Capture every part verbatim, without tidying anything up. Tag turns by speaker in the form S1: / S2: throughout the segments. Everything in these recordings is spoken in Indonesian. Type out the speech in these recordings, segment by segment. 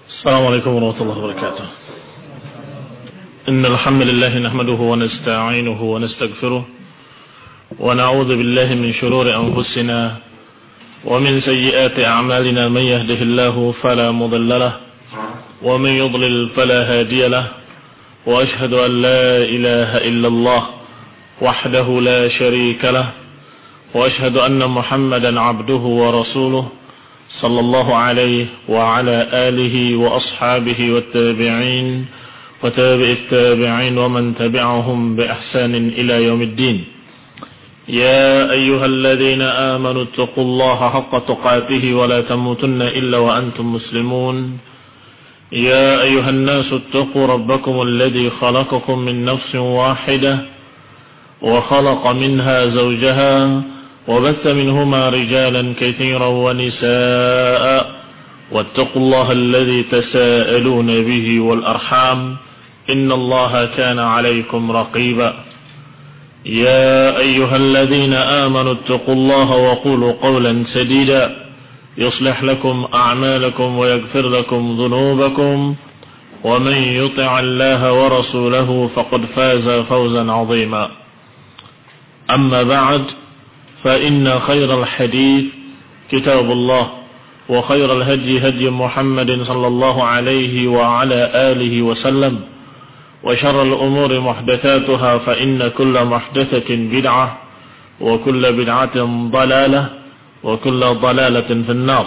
S1: السلام عليكم ورحمة الله وبركاته. إن الحمد لله نحمده ونستعينه ونستغفره ونعوذ بالله من شرور أنفسنا ومن سيئات أعمالنا. من يهده الله فلا مضل له ومن يضلل فلا هادي له وأشهد أن لا إله إلا الله وحده لا شريك له وأشهد أن محمدا عبده ورسوله صلى الله عليه وعلى آله وأصحابه والتابعين وتابع التابعين ومن تبعهم بإحسان إلى يوم الدين. يا أيها الذين آمنوا اتقوا الله حق تقاته ولا تموتن إلا وأنتم مسلمون. يا أيها الناس اتقوا ربكم الذي خلقكم من نفس واحدة وخلق منها زوجها وبث منهما رجالا كثيرا ونساء واتقوا الله الذي تساءلون به والأرحام إن الله كان عليكم رقيبا. يا أيها الذين آمنوا اتقوا الله وقولوا قولا سديدا يصلح لكم أعمالكم ويغفر لكم ذنوبكم ومن يطع الله ورسوله فقد فاز فوزا عظيما. أما بعد فإن خير الحديث كتاب الله وخير الهدي هدي محمد صلى الله عليه وعلى آله وسلم وشر الأمور محدثاتها فإن كل محدثة بدعة وكل بدعة ضلالة وكل ضلالة في النار.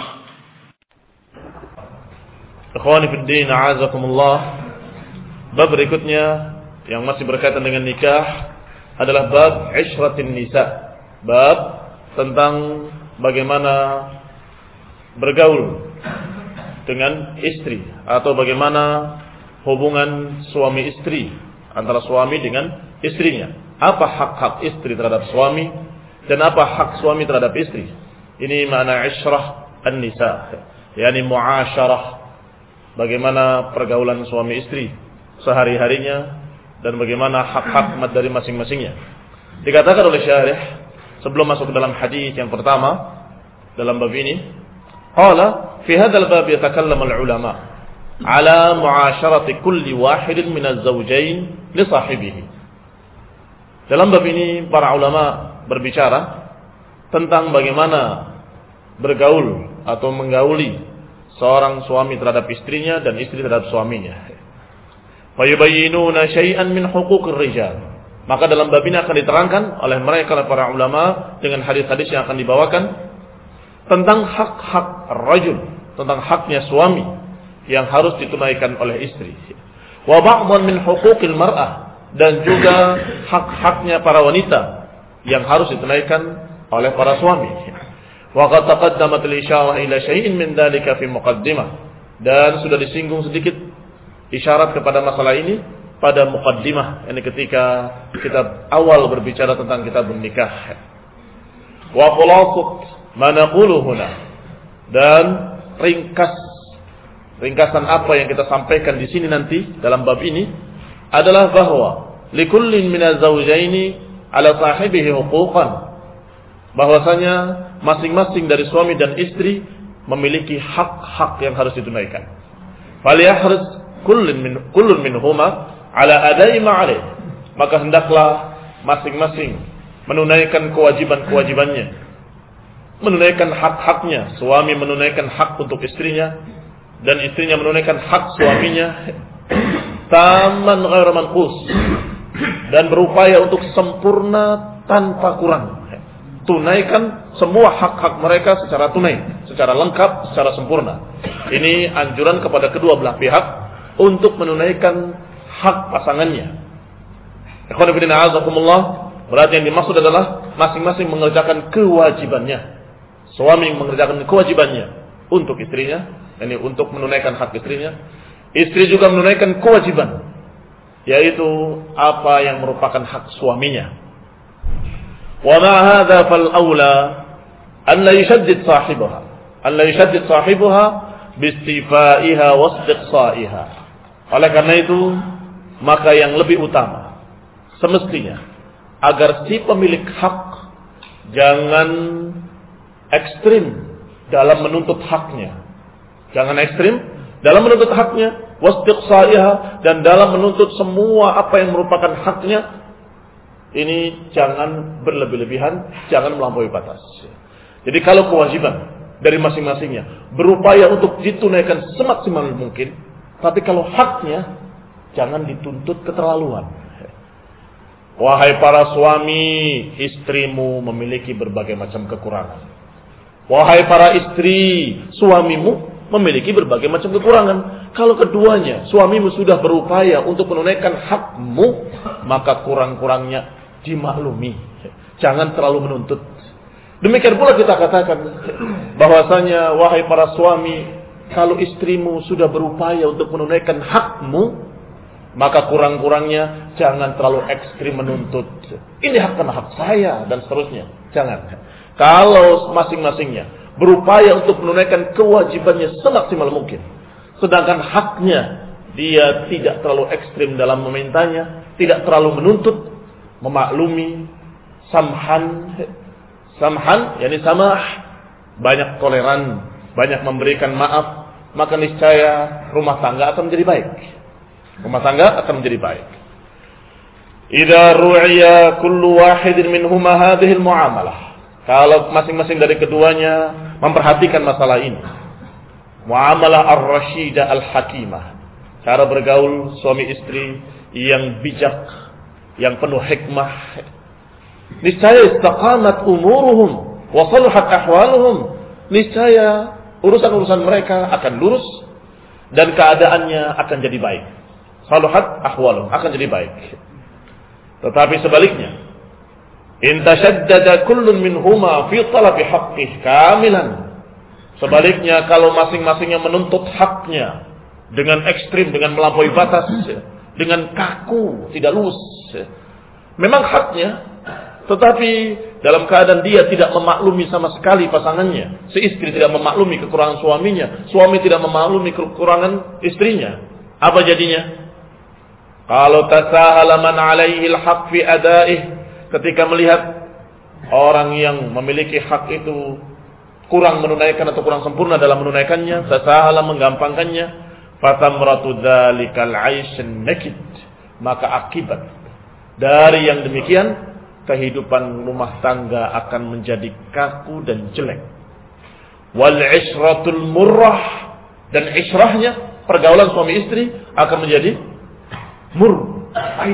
S1: Ikhwani fi din, a'azakumullah. Bab berikutnya yang masih berkaitan dengan nikah adalah bab ishratin nisa. Bab tentang bagaimana bergaul dengan istri atau bagaimana hubungan suami istri, antara suami dengan istrinya. Apa hak-hak istri terhadap suami dan apa hak suami terhadap istri. Ini makna isyrah an-nisa, yakni muasyarah. Bagaimana pergaulan suami istri sehari-harinya dan bagaimana hak-hak dari masing-masingnya. Dikatakan oleh syarih sebelum masuk ke dalam hadis yang pertama dalam bab ini, qala fi hadzal bab yatakallamu al-ulama ala mu'asyarati kulli wahidin min az-zawjayn li sahibihi. Dalam bab ini para ulama berbicara tentang bagaimana bergaul atau menggauli seorang suami terhadap istrinya dan istri terhadap suaminya. Fa yubayyinuna syai'an min huquqir rijal. Maka dalam bab ini akan diterangkan oleh mereka para ulama dengan hadis-hadis yang akan dibawakan tentang hak-hak rajul, tentang haknya suami yang harus ditunaikan oleh istri. Wa ba'dhan min huquqil mar'ah, dan juga hak-haknya para wanita yang harus ditunaikan oleh para suami. Wa qad taqaddamat al-isyarah ila syai'in min dhalika fi muqaddimah, dan sudah disinggung sedikit isyarat kepada masalah ini pada muqaddimah, ini ketika kita awal berbicara tentang kitabun nikah. Wa khulasat ma naqulu huna, dan ringkas ringkasan apa yang kita sampaikan di sini nanti dalam bab ini adalah bahwa likullin minaz zawjaini ala sahibihi huquqan, bahwasanya masing-masing dari suami dan istri memiliki hak-hak yang harus ditunaikan. Falyahris kullun min kullun minhuma ala adai ma'alih, maka hendaklah masing-masing menunaikan kewajiban-kewajibannya, menunaikan hak-haknya. Suami menunaikan hak untuk istrinya dan istrinya menunaikan hak suaminya, taman ghairu manqus, dan berupaya untuk sempurna tanpa kurang. Tunaikan semua hak-hak mereka secara tunai, secara lengkap, secara sempurna. Ini anjuran kepada kedua belah pihak untuk menunaikan hak pasangannya. Ikhwan fillah a'azakumullah, berarti yang dimaksud adalah masing-masing mengerjakan kewajibannya. Suami mengerjakan kewajibannya untuk istrinya, yakni untuk menunaikan hak istrinya. Istri juga menunaikan kewajiban, yaitu apa yang merupakan hak suaminya. Wa ma hadza fal aula an la yashaddid sahibaha, an la yashaddid sahibaha bi istifaiha wa istiqsaiha. Oleh karena itu, maka yang lebih utama semestinya agar si pemilik hak jangan ekstrim dalam menuntut haknya. Jangan ekstrim dalam menuntut haknya, wastiqsaiha, dan dalam menuntut semua apa yang merupakan haknya, ini jangan berlebih-lebihan, jangan melampaui batas. Jadi kalau kewajiban dari masing-masingnya berupaya untuk ditunaikan semaksimal mungkin, tapi kalau haknya jangan dituntut keterlaluan. Wahai para suami, istrimu memiliki berbagai macam kekurangan. Wahai para istri, suamimu memiliki berbagai macam kekurangan. Kalau keduanya, suamimu sudah berupaya untuk menunaikan hakmu, maka kurang-kurangnya dimaklumi. Jangan terlalu menuntut. Demikian pula kita katakan bahwasanya wahai para suami, kalau istrimu sudah berupaya untuk menunaikan hakmu, maka kurang-kurangnya jangan terlalu ekstrim menuntut. Ini hak karena hak saya dan seterusnya. Jangan. Kalau masing-masingnya berupaya untuk menunaikan kewajibannya semaksimal mungkin, sedangkan haknya dia tidak terlalu ekstrim dalam memintanya, tidak terlalu menuntut, memaklumi, samhan, samhan, yakni samah, banyak toleran, banyak memberikan maaf, maka niscaya rumah tangga akan menjadi baik. Rumah tangga akan menjadi baik. Idza ru'iya kullu wahidin minhuma hadhihi al-muamalah. Kalau masing-masing dari keduanya memperhatikan masalah ini. Muamalah ar-rasyidah al-hakimah. Cara bergaul suami istri yang bijak, yang penuh hikmah. Niscaya istaqamat umuruhum wa salahat ahwaluhum. Niscaya urusan-urusan mereka akan lurus dan keadaannya akan jadi baik. Salahat ahwaluhum, akan jadi baik. Tetapi sebaliknya, in tashaddada kullun minhuma fi talabi haqqih kamilan. Sebaliknya, kalau masing-masingnya menuntut haknya dengan ekstrim, dengan melampaui batas, dengan kaku, tidak lurus. Memang haknya, tetapi dalam keadaan dia tidak memaklumi sama sekali pasangannya. Si istri tidak memaklumi kekurangan suaminya, suami tidak memaklumi kekurangan istrinya. Apa jadinya? Kalau tasahala man alaihi al-haq fi adaih, ketika melihat orang yang memiliki hak itu kurang menunaikan atau kurang sempurna dalam menunaikannya, tasahala menggampangkannya, fatamratu dzalikal 'aisyn nakid, maka akibat dari yang demikian kehidupan rumah tangga akan menjadi kaku dan jelek. Wal 'ishratul murrah, dan isyrahnya pergaulan suami istri akan menjadi mur, pahit.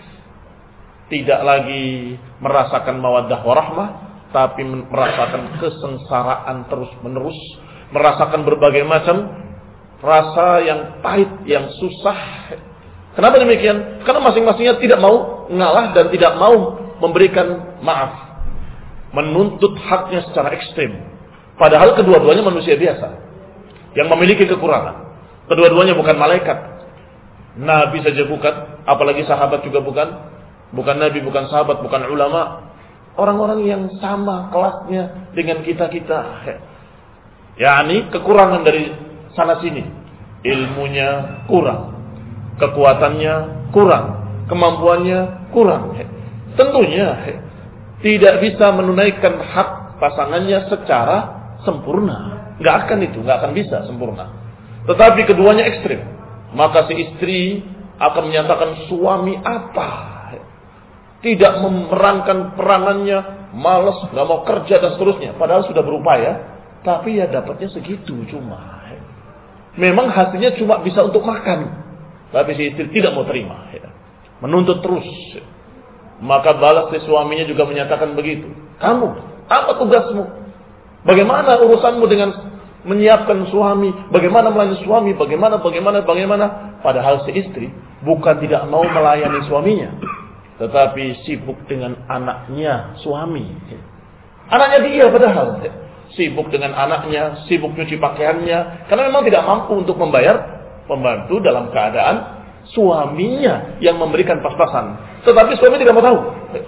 S1: Tidak lagi merasakan mawaddah warahmah, tapi merasakan kesengsaraan terus-menerus, merasakan berbagai macam rasa yang pahit, yang susah. Kenapa demikian? Karena masing-masingnya tidak mau ngalah dan tidak mau memberikan maaf, menuntut haknya secara ekstrem. Padahal kedua-duanya manusia biasa yang memiliki kekurangan. Kedua-duanya bukan malaikat. Nabi saja bukan, apalagi sahabat juga bukan. Bukan nabi, bukan sahabat, bukan ulama. Orang-orang yang sama kelasnya dengan kita-kita. yakni kekurangan dari sana sini. Ilmunya kurang, kekuatannya kurang, kemampuannya kurang. Tentunya tidak bisa menunaikan hak pasangannya secara sempurna. Nggak akan itu, nggak akan bisa sempurna. Tetapi keduanya ekstrim. Maka si istri akan menyatakan suami apa? Tidak memerankan peranannya, malas, nggak mau kerja dan seterusnya. Padahal sudah berupaya, tapi ya dapatnya segitu cuma. Memang hasilnya cuma bisa untuk makan. Tapi si istri tidak mau terima. Menuntut terus. Maka balas si suaminya juga menyatakan begitu. Kamu, apa tugasmu? Bagaimana urusanmu dengan menyiapkan suami? Bagaimana melayani suami? Bagaimana, bagaimana, bagaimana? Padahal si istri bukan tidak mau melayani suaminya, tetapi sibuk dengan anaknya suami. Anaknya dia padahal sibuk dengan anaknya, sibuk cuci pakaiannya, karena memang tidak mampu untuk membayar pembantu dalam keadaan suaminya yang memberikan pas-pasan. Tetapi suami tidak mau tahu.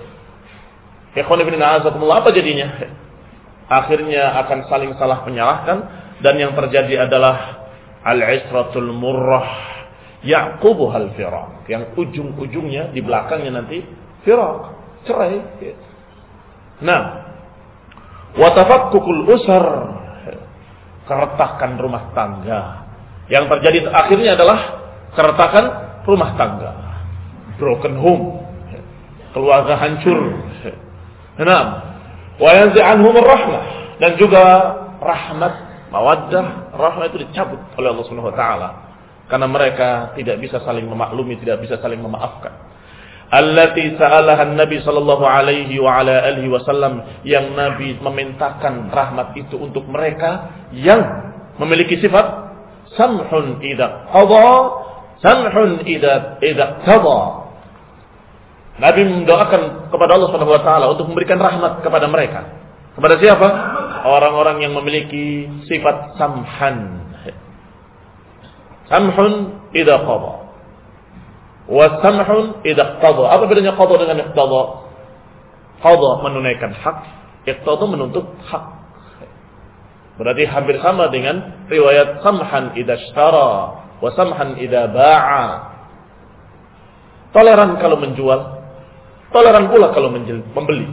S1: Ikhwan ibn a'azakumullah, apa jadinya? Akhirnya akan saling salah menyalahkan, dan yang terjadi adalah al-'ishratul murrah ya'qubuhal firaq, yang ujung-ujungnya di belakangnya nanti firaq, cerai. Nah, wa tafakkukul usar, keretakan rumah tangga, Yang terjadi akhirnya adalah keretakan rumah tangga, broken home, keluarga hancur. Nah, wa yanzi'anhum ar-rahmah, dan juga rahmat, mawaddah, rahmah itu dicabut oleh Allah Subhanahu wa taala karena mereka tidak bisa saling memaklumi, tidak bisa saling memaafkan. Allati sa'alaha Nabi sallallahu alaihi wa ala alihi wasallam, yang Nabi memintakan rahmat itu untuk mereka yang memiliki sifat samhun idza qada, samhun idza idza qada. Nabi mendoakan kepada Allah Subhanahu wa taala untuk memberikan rahmat kepada mereka. Kepada siapa? Orang-orang yang memiliki sifat samhan. Samhun idza qada. Wa samhun idza qada. Apa bedanya qada dengan iqtada? Qada menunaikan hak, iqtada menuntut hak. Berarti hampir sama dengan riwayat samhan idza ishtara wa samhan idza ba'a. Toleran kalau menjual, toleran pula kalau membeli.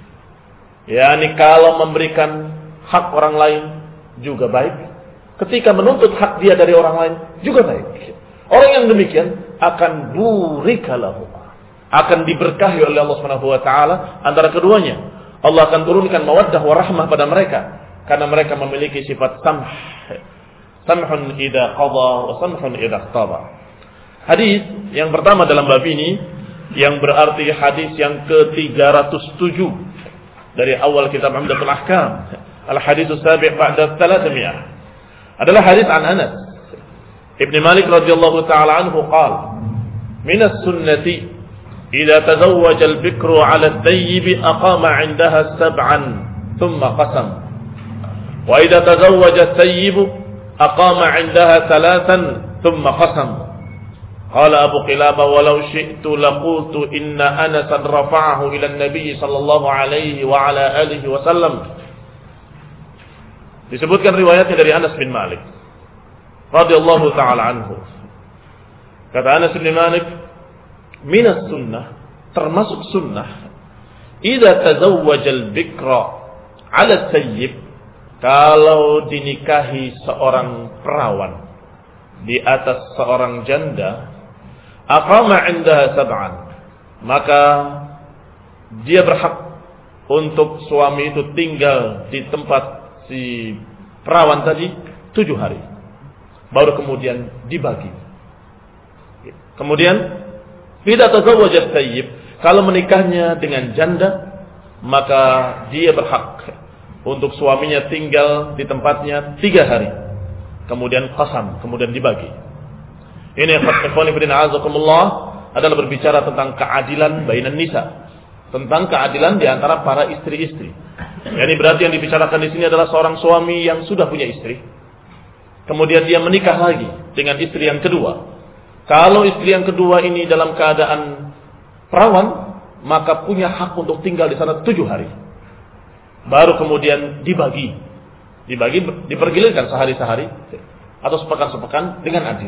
S1: yakni kalau memberikan hak orang lain juga baik, ketika menuntut hak dia dari orang lain juga baik. Orang yang demikian akan burika lahu, akan diberkahi oleh Allah Subhanahu wa taala antara keduanya. Allah akan turunkan mawaddah wa rahmah pada mereka karena mereka memiliki sifat samh. Samhun idza qada wa samhun idza qtada. Hadis yang pertama dalam bab ini yang berarti hadis yang ke tiga ratus tujuh dari awal kitab Umdatul Ahkam. Al-hadits as-sabi' ba'da thalathami'ah adalah hadis an Anas Ibn Malik radhiyallahu ta'ala anhu qala min as-sunnati idza tazawwaja al-bikru 'ala at-tayyib aqama 'indaha sab'an thumma qasam wa idza tazawwaja at-tayyib aqama 'indaha thalathan thumma qasam. Qala Abu Qilabah walau syi'tu laqultu inna Anasan rafa'ahu ila an-nabiy sallallahu alaihi wa ala alihi wasallam. Disebutkan riwayatnya dari Anas bin Malik radhiyallahu taala anhu. Kata Anas bin Malik, minas sunnah, termasuk sunnah, idza tazawwaja al-bikra 'ala sayyib, kalau dinikahi seorang perawan di atas seorang janda, aqama 'indaha sab'an, maka dia berhak untuk suami itu tinggal di tempat si perawan tadi tujuh hari, baru kemudian dibagi. Kemudian tidak tazawwajat tayyib, kalau menikahnya dengan janda, maka dia berhak untuk suaminya tinggal di tempatnya tiga hari, kemudian qasam, kemudian dibagi. Ini ikhwan fillah azakumullah adalah berbicara tentang keadilan bainan nisa, tentang keadilan di antara para istri-istri. Yani berarti yang dibicarakan di sini adalah seorang suami yang sudah punya istri, kemudian dia menikah lagi dengan istri yang kedua. Kalau istri yang kedua ini dalam keadaan perawan, maka punya hak untuk tinggal di sana tujuh hari, baru kemudian dibagi, dibagi dipergilirkan sehari-sehari atau sepekan-sepekan dengan adil.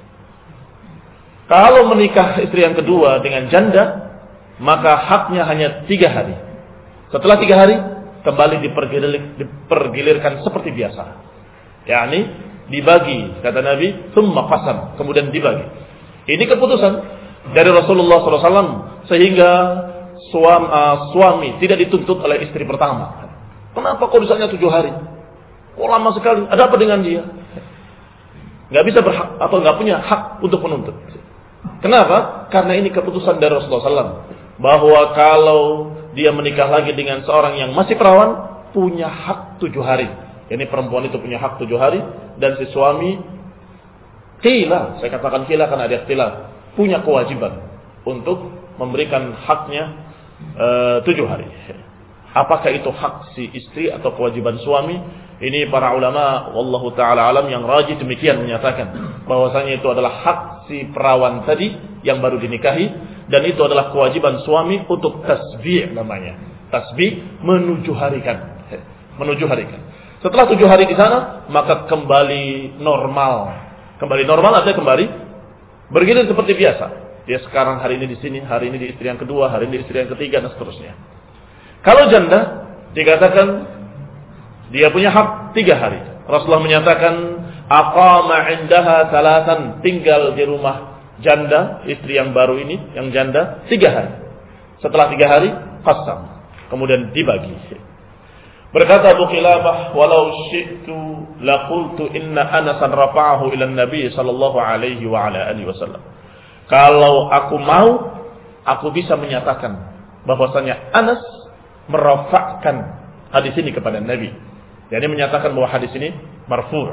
S1: Kalau menikah istri yang kedua dengan janda, maka haknya hanya tiga hari. Setelah tiga hari, kembali dipergilir, dipergilirkan seperti biasa. yakni dibagi, kata Nabi, thumma qasam, kemudian dibagi. Ini keputusan dari Rasulullah shallallahu alaihi wasallam sehingga suami, uh, suami tidak dituntut oleh istri pertama. Kenapa kok misalnya tujuh hari? Oh lama sekali. Ada apa dengan dia? Gak bisa berhak atau gak punya hak untuk menuntut. Kenapa? Karena ini keputusan dari Rasulullah shallallahu alaihi wasallam bahwa kalau dia menikah lagi dengan seorang yang masih perawan, punya hak tujuh hari. Ini perempuan itu punya hak tujuh hari, dan si suami qila, saya katakan qila karena ada ikhtilaf, punya kewajiban untuk memberikan haknya e, tujuh hari. Apakah itu hak si istri atau kewajiban suami? Ini para ulama wallahu taala alam yang rajih demikian menyatakan bahwasanya itu adalah hak si perawan tadi yang baru dinikahi, dan itu adalah kewajiban suami untuk tasbih namanya. Tasbih menuju harikan, menuju harikan. Setelah tujuh hari di sana, maka kembali normal. Kembali normal artinya kembali bergilir seperti biasa. Dia sekarang hari ini di sini, hari ini di istri yang kedua, hari ini di istri yang ketiga, dan seterusnya. Kalau janda, dikatakan dia punya hak tiga hari. Rasulullah menyatakan, aqama 'indaha thalathan, tinggal di rumah janda, istri yang baru ini, yang janda, tiga hari. Setelah tiga hari, qasam, kemudian dibagi. Berkata Abu Qilabah, walau syi'tu laqultu inna Anasan rafa'ahu ila Nabi sallallahu alaihi wa ala alihi wasallam. Kalau aku mau, aku bisa menyatakan bahwasanya Anas merafa'kan hadis ini kepada Nabi. Jadi menyatakan bahwa hadis ini marfu'.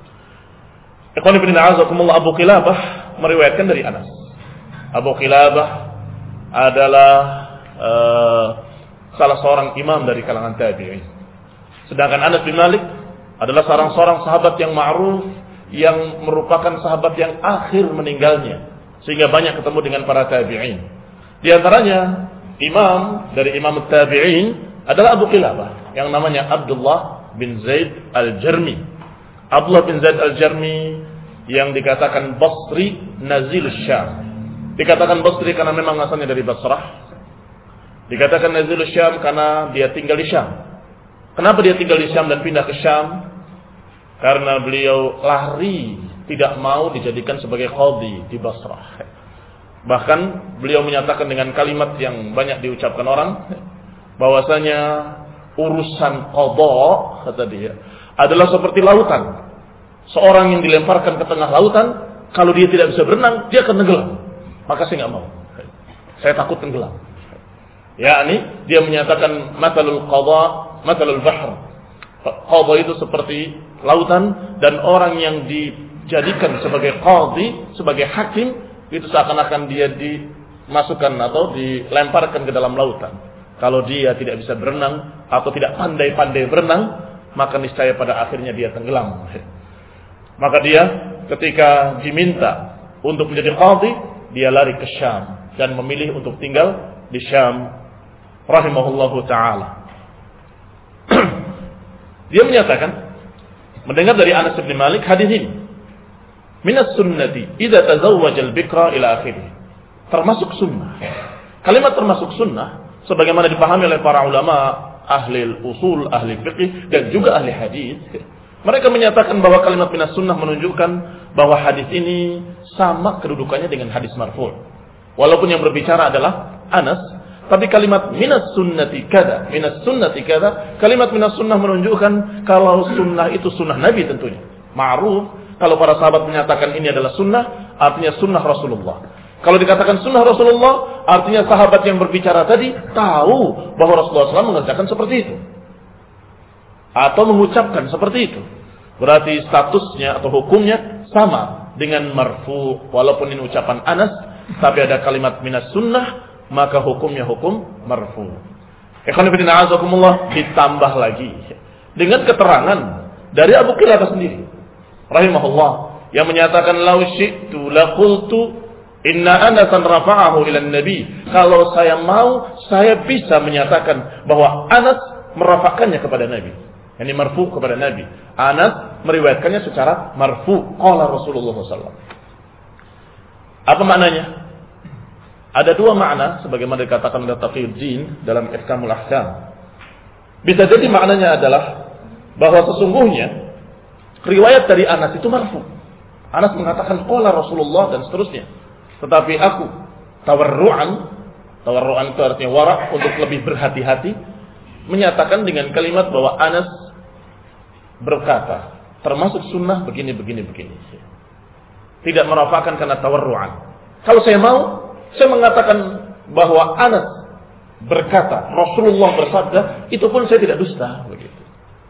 S1: Ikhwan ibn a'azakumullah, Abu Qilabah meriwayatkan dari Anas. Abu Qilabah adalah uh, salah seorang imam dari kalangan tabi'in. Sedangkan Anas bin Malik adalah seorang seorang sahabat yang ma'ruf, yang merupakan sahabat yang akhir meninggalnya, sehingga banyak ketemu dengan para tabi'in. Di antaranya imam dari imam tabi'in adalah Abu Qilabah yang namanya Abdullah bin Zaid al-Jarmi. Abdullah bin Zaid al-Jarmi yang dikatakan Basri Nazil Syam. Dikatakan Basri karena memang asalnya dari Basrah. Dikatakan Nazil Syam karena dia tinggal di Syam. Kenapa dia tinggal di Syam dan pindah ke Syam? Karena beliau lari, tidak mau dijadikan sebagai qadhi di Basrah. Bahkan beliau menyatakan dengan kalimat yang banyak diucapkan orang, bahwasanya urusan qadha, kata dia, adalah seperti lautan. Seorang yang dilemparkan ke tengah lautan, kalau dia tidak bisa berenang, dia akan tenggelam. Maka saya nggak mau. Saya takut tenggelam. yakni dia menyatakan matalul qadha matalul bahr. Qadha itu seperti lautan, dan orang yang dijadikan sebagai qadhi, sebagai hakim, itu seakan-akan dia dimasukkan atau dilemparkan ke dalam lautan. Kalau dia tidak bisa berenang atau tidak pandai-pandai berenang, maka niscaya pada akhirnya dia tenggelam. Maka dia ketika diminta untuk menjadi qadhi, dia lari ke Syam dan memilih untuk tinggal di Syam rahimahullahu ta'ala. Dia menyatakan, mendengar dari Anas bin Malik hadis ini, minas sunnati idza tazawwaja al-bikra ila akhirih. Termasuk sunnah. Kalimat termasuk sunnah sebagaimana dipahami oleh para ulama ahli usul, ahli fiqh dan juga ahli hadis. Mereka menyatakan bahwa kalimat minas sunnah menunjukkan bahwa hadis ini sama kedudukannya dengan hadis marfu'. Walaupun yang berbicara adalah Anas, tapi kalimat minas sunnati kada, minas sunnati kada, kalimat minas sunnah menunjukkan kalau sunnah itu sunnah Nabi tentunya. Ma'ruf, kalau para sahabat menyatakan ini adalah sunnah, artinya sunnah Rasulullah. Kalau dikatakan sunnah Rasulullah, artinya sahabat yang berbicara tadi tahu bahwa Rasulullah shallallahu alaihi wasallam mengerjakan seperti itu. Atau mengucapkan seperti itu. Berarti statusnya atau hukumnya sama dengan marfu. Walaupun ini ucapan Anas, tapi ada kalimat minas sunnah, maka hukumnya hukum marfu. Ikhwan fillah azakumullah, ditambah lagi dengan keterangan dari Abu Qilabah sendiri rahimahullah yang menyatakan law syi'tu laqultu inna Anasan rafa'ahu ila Nabi. Kalau saya mau, saya bisa menyatakan bahwa Anas merafa'kannya kepada Nabi. Ini marfu kepada Nabi. Anas meriwayatkannya secara marfu. Qala Rasulullah sallallahu alaihi wasallam. Apa maknanya? Ada dua makna sebagaimana dikatakan oleh Taqiyuddin dalam Ihkamul Ahkam. Bisa jadi maknanya adalah bahwa sesungguhnya riwayat dari Anas itu marfu. Anas mengatakan qala Rasulullah dan seterusnya. Tetapi aku tawarru'an, tawarru'an itu artinya wara', untuk lebih berhati-hati, menyatakan dengan kalimat bahwa Anas berkata termasuk sunnah begini begini begini. Tidak merafa'kan karena tawarru'an. Kalau saya mau, saya mengatakan bahwa Anas berkata Rasulullah bersabda, itu pun saya tidak dusta begitu.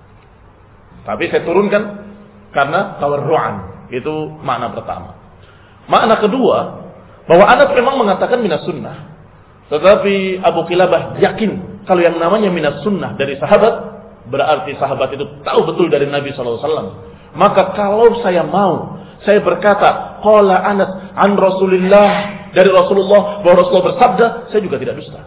S1: Tapi saya turunkan karena tawarru'an. Itu makna pertama. Makna kedua, bahwa Anas memang mengatakan minas sunnah. Tetapi Abu Qilabah yakin kalau yang namanya minas sunnah dari sahabat, berarti sahabat itu tahu betul dari Nabi sallallahu alaihi wasallam. Maka kalau saya mau, saya berkata qala Anas an Rasulillah, dari Rasulullah, bahwa Rasulullah bersabda, saya juga tidak dusta.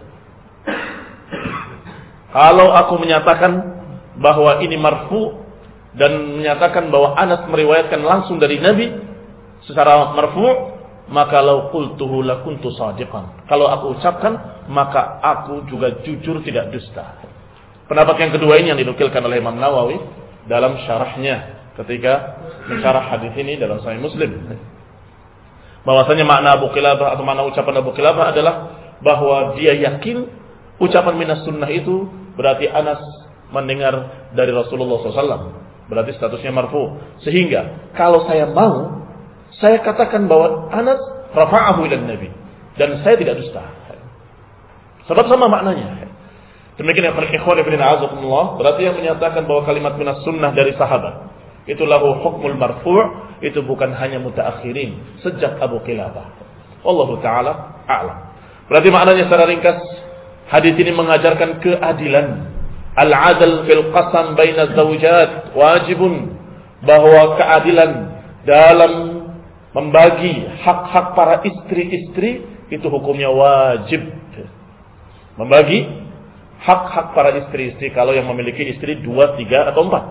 S1: Kalau aku menyatakan bahwa ini marfu dan menyatakan bahwa Anas meriwayatkan langsung dari Nabi secara marfu', maka law qultuhu lakuntu shadiqan. Kalau aku ucapkan, maka aku juga jujur tidak dusta. Pendapat yang kedua ini yang dinukilkan oleh Imam Nawawi dalam syarahnya ketika mensyarah hadis ini dalam Sahih Muslim. Bahwasanya makna Abu Qilabah atau makna ucapan Abu Qilabah adalah bahwa dia yakin ucapan minas sunnah itu berarti Anas mendengar dari Rasulullah shallallahu alaihi wasallam. Berarti statusnya marfu. Sehingga kalau saya mau, saya katakan bahwa Anas rafa'ahu ila Nabi. Dan saya tidak dusta. Sebab sama maknanya. Demikian yang ikhwan ibn a'azakumullah. Berarti yang menyatakan bahwa kalimat minas sunnah dari sahabat itu lahu hukmul marfu', itu bukan hanya mutaakhirin sejak Abu Qilabah. Wallahu taala a'lam. Berarti maknanya secara ringkas, hadis ini mengajarkan keadilan. Al-'adl fil qasam baina zawjat wajibun, bahwa keadilan dalam membagi hak-hak para istri-istri itu hukumnya wajib. Membagi hak-hak para istri-istri kalau yang memiliki istri dua, tiga atau empat.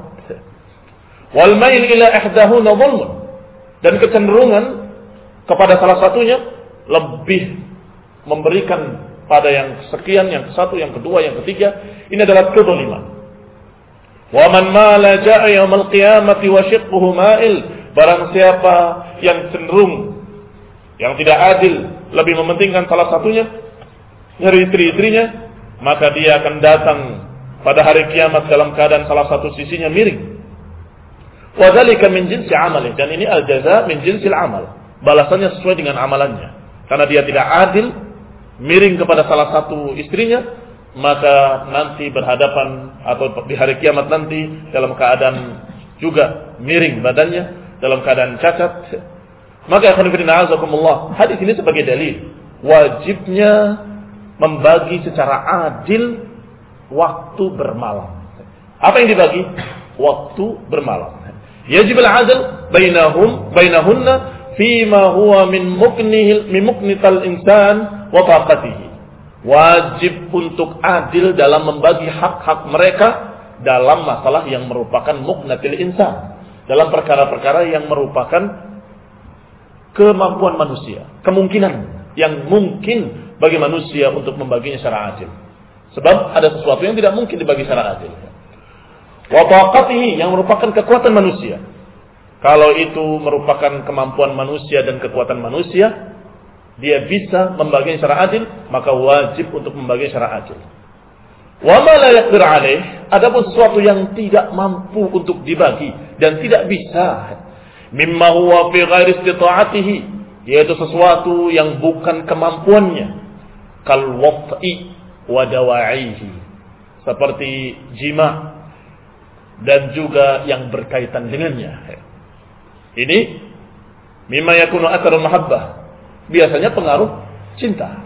S1: Wal mail ila ihdahunna dhulmun, dan kecenderungan kepada salah satunya lebih memberikan pada yang sekian, yang satu, yang kedua, yang ketiga, ini adalah kezaliman. Wa man mala jaa yaumil qiyamati wa shiqquhu ma'il, barang siapa yang cenderung, yang tidak adil, lebih mementingkan salah satunya dari istri-istrinya, maka dia akan datang pada hari kiamat dalam keadaan salah satu sisinya miring. Wa dzalika min jinsi amali, dan ini al-jaza min jinsil amal. Balasannya sesuai dengan amalannya. Karena dia tidak adil, miring kepada salah satu istrinya, maka nanti berhadapan atau di hari kiamat nanti dalam keadaan juga miring badannya, dalam keadaan cacat. Maka ikhwan fillah azakumullah, hadis ini sebagai dalil wajibnya membagi secara adil waktu bermalam. Apa yang dibagi? Waktu bermalam. Yajib al-'adl bainahum bainahunna fima huwa min muknihil min muknital insan wa taqatihi. Wajib untuk adil dalam membagi hak-hak mereka dalam masalah yang merupakan muknatil insan, dalam perkara-perkara yang merupakan kemampuan manusia, kemungkinan yang mungkin bagi manusia untuk membaginya secara adil. Sebab ada sesuatu yang tidak mungkin dibagi secara adil. Wa taqatihi, yang merupakan kekuatan manusia. Kalau itu merupakan kemampuan manusia dan kekuatan manusia, dia bisa membaginya secara adil, maka wajib untuk membaginya secara adil. Wa ma la yaqdir alaih, adapun sesuatu yang tidak mampu untuk dibagi dan tidak bisa, mimma huwa fi ghairi istita'atihi, yaitu sesuatu yang bukan kemampuannya, kal wat'i wa dawa'ihi, seperti jima dan juga yang berkaitan dengannya. Ini mimma yakunu atharul mahabbah, biasanya pengaruh cinta.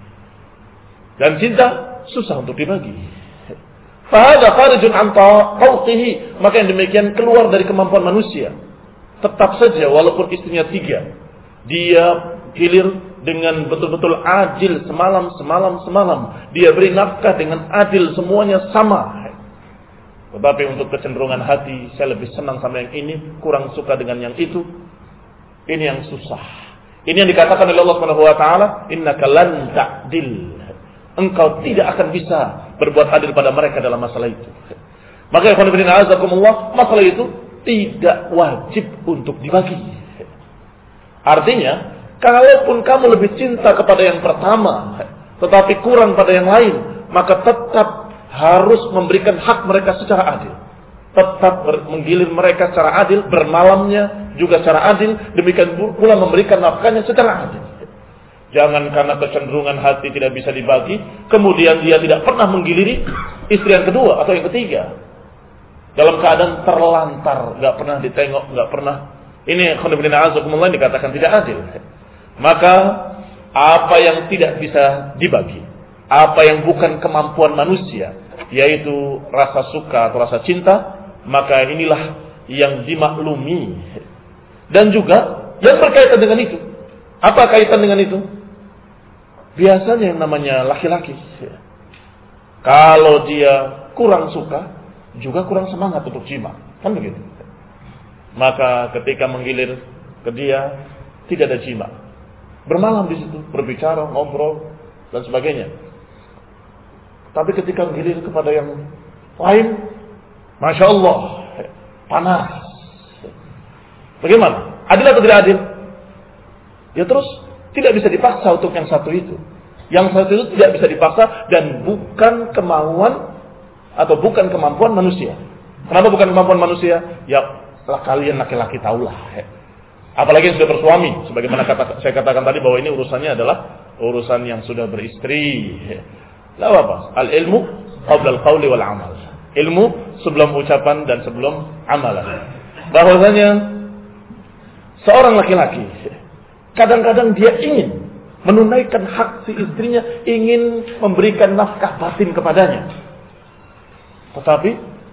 S1: Dan cinta susah untuk dibagi. Fahadha kharijun an tawqihi, maka yang demikian keluar dari kemampuan manusia. Tetap saja walaupun istrinya tiga, dia gilir dengan betul-betul adil semalam, semalam, semalam. Dia beri nafkah dengan adil, semuanya sama. Tetapi untuk kecenderungan hati, saya lebih senang sama yang ini, kurang suka dengan yang itu. Ini yang susah. Ini yang dikatakan oleh Allah Subhanahu wa taala, innaka lan ta'dil. Engkau tidak akan bisa berbuat adil pada mereka dalam masalah itu. Maka ikhwan fillah azakumullah, masalah itu tidak wajib untuk dibagi. Artinya, kalaupun kamu lebih cinta kepada yang pertama, tetapi kurang pada yang lain, maka tetap harus memberikan hak mereka secara adil. Tetap menggilir mereka secara adil, bermalamnya juga secara adil, demikian pula memberikan nafkahnya secara adil. Jangan karena kecenderungan hati tidak bisa dibagi, kemudian dia tidak pernah menggiliri istri yang kedua atau yang ketiga. Dalam keadaan terlantar, nggak pernah ditengok, nggak pernah. Ini khonibina azakumullah dikatakan tidak adil. Maka apa yang tidak bisa dibagi, apa yang bukan kemampuan manusia, yaitu rasa suka atau rasa cinta, maka inilah yang dimaklumi. Dan juga yang berkaitan dengan itu. Apa kaitan dengan itu? Biasanya yang namanya laki-laki, kalau dia kurang suka, juga kurang semangat untuk jima, kan begitu. Maka ketika menggilir ke dia, tidak ada jima. Bermalam di situ, berbicara, ngobrol dan sebagainya. Tapi ketika menggilir kepada yang lain, masya Allah, panas, Bagaimana? Adil atau tidak adil? Ya terus tidak bisa dipaksa untuk yang satu itu. Yang satu itu tidak bisa dipaksa dan bukan kemauan atau bukan kemampuan manusia. Kenapa bukan kemampuan manusia? Ya lah kalian laki-laki tahulah. Apalagi yang sudah bersuami. Sebagaimana kata, saya katakan tadi bahwa ini urusannya adalah urusan yang sudah beristri. Lah apa? Al-ilmu qabla al-qawli wal amal. Ilmu sebelum ucapan dan sebelum amalan. Bahwasanya seorang laki-laki kadang-kadang dia ingin menunaikan hak si istrinya, ingin memberikan nafkah batin kepadanya. Tetapi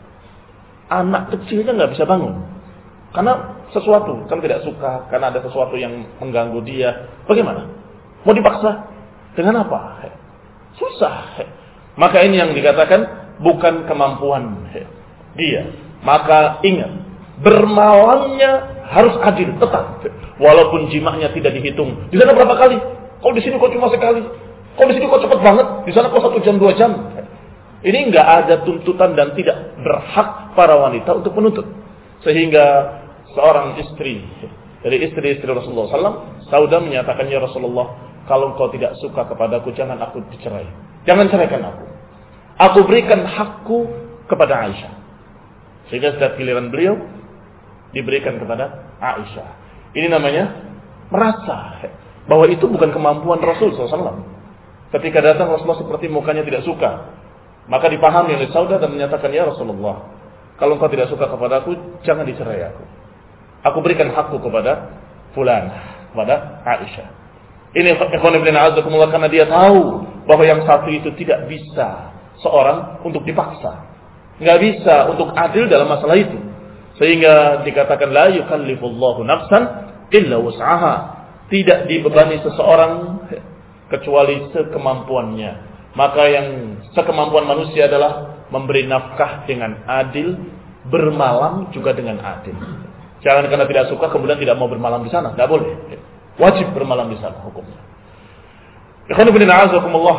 S1: anak kecilnya nggak bisa bangun. Karena sesuatu, kan tidak suka, karena ada sesuatu yang mengganggu dia. Bagaimana? Mau dipaksa? Dengan apa? Susah. Maka ini yang dikatakan bukan kemampuan dia. Maka ingat, bermalamnya harus adil, tetap. Walaupun jimaknya tidak dihitung. Di sana berapa kali? Kalau di sini kok cuma sekali? Kalau di sini kok cepat banget? Di sana kok satu jam, dua jam? Ini nggak ada tuntutan dan tidak berhak para wanita untuk menuntut. Sehingga seorang istri dari istri-istri Rasulullah shallallahu alaihi wasallam, Saudah menyatakan, ya Rasulullah, kalau engkau tidak suka kepadaku, jangan aku dicerai. Jangan ceraikan aku. Aku berikan hakku kepada Aisyah. Sehingga setiap giliran beliau diberikan kepada Aisyah. Ini namanya merasa bahwa itu bukan kemampuan Rasul shallallahu alaihi wasallam. Ketika datang Rasulullah seperti mukanya tidak suka, maka dipahami oleh Saudah dan menyatakan, ya Rasulullah, kalau engkau tidak suka kepadaku, jangan dicerai aku. Aku berikan hakku kepada fulan, kepada Aisyah. Ini ikhwan ibn a'azakumullah, karena dia tahu bahwa yang satu itu tidak bisa seorang untuk dipaksa. Nggak bisa untuk adil dalam masalah itu. Sehingga dikatakan la yukallifullahu nafsan illa wus'aha. Tidak dibebani seseorang kecuali sekemampuannya. Maka yang sekemampuan manusia adalah memberi nafkah dengan adil, bermalam juga dengan adil. Jangan karena tidak suka kemudian tidak mau bermalam di sana, tidak boleh. Wajib bermalam di sana hukumnya. Ikhwan ibn a'azakumullah.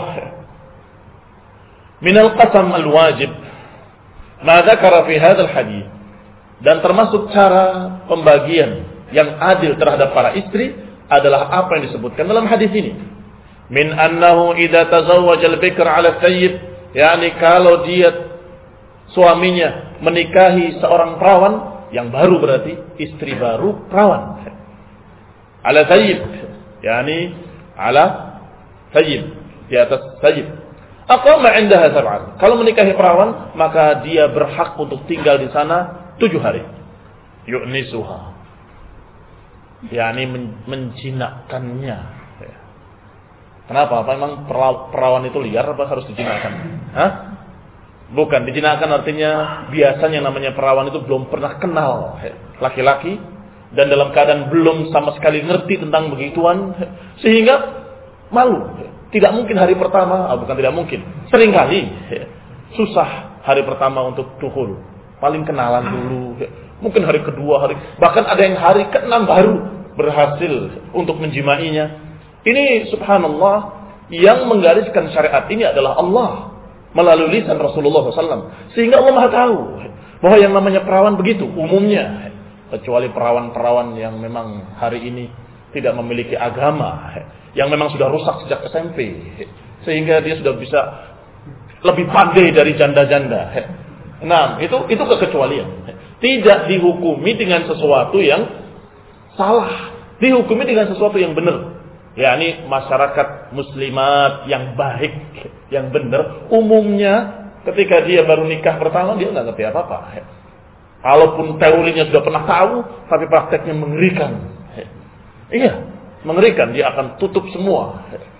S1: Min al-qasam al-wajib ma dzakara fi hadzal hadits, dan termasuk cara pembagian yang adil terhadap para istri adalah apa yang disebutkan dalam hadis ini. Min annahu idza tazawwaja al-bikr 'ala thayyib, yakni kalau dia suaminya menikahi seorang perawan yang baru, berarti istri baru perawan. 'Ala thayyib, yakni 'ala thayyib, di atas thayyib. Aqama 'indaha sab'an. Kalau menikahi perawan, maka dia berhak untuk tinggal di sana tujuh hari. Yu'nisuha, yakni menjinakkannya. Kenapa? Apa memang perawan itu liar apa harus dijinakkan? Hah? Bukan, dijinakkan artinya biasanya namanya perawan itu belum pernah kenal laki-laki dan dalam keadaan belum sama sekali ngerti tentang begituan, sehingga malu. Tidak mungkin hari pertama, oh bukan tidak mungkin, seringkali susah hari pertama untuk dukhul. Paling kenalan dulu, mungkin hari kedua, hari bahkan ada yang hari keenam baru berhasil untuk menjimainya. Ini subhanallah, yang menggariskan syariat ini adalah Allah melalui lisan Rasulullah shallallahu alaihi wasallam. Sehingga Allah Maha tahu bahwa yang namanya perawan begitu umumnya, kecuali perawan-perawan yang memang hari ini tidak memiliki agama, yang memang sudah rusak sejak S M P, sehingga dia sudah bisa lebih pandai dari janda-janda. Nah, itu itu kekecualian. Tidak dihukumi dengan sesuatu yang salah, dihukumi dengan sesuatu yang benar. yakni masyarakat muslimat yang baik, yang benar, umumnya ketika dia baru nikah pertama dia nggak ngerti apa-apa. Kalaupun teorinya sudah pernah tahu, tapi prakteknya mengerikan. Iya, mengerikan. Dia akan tutup semua.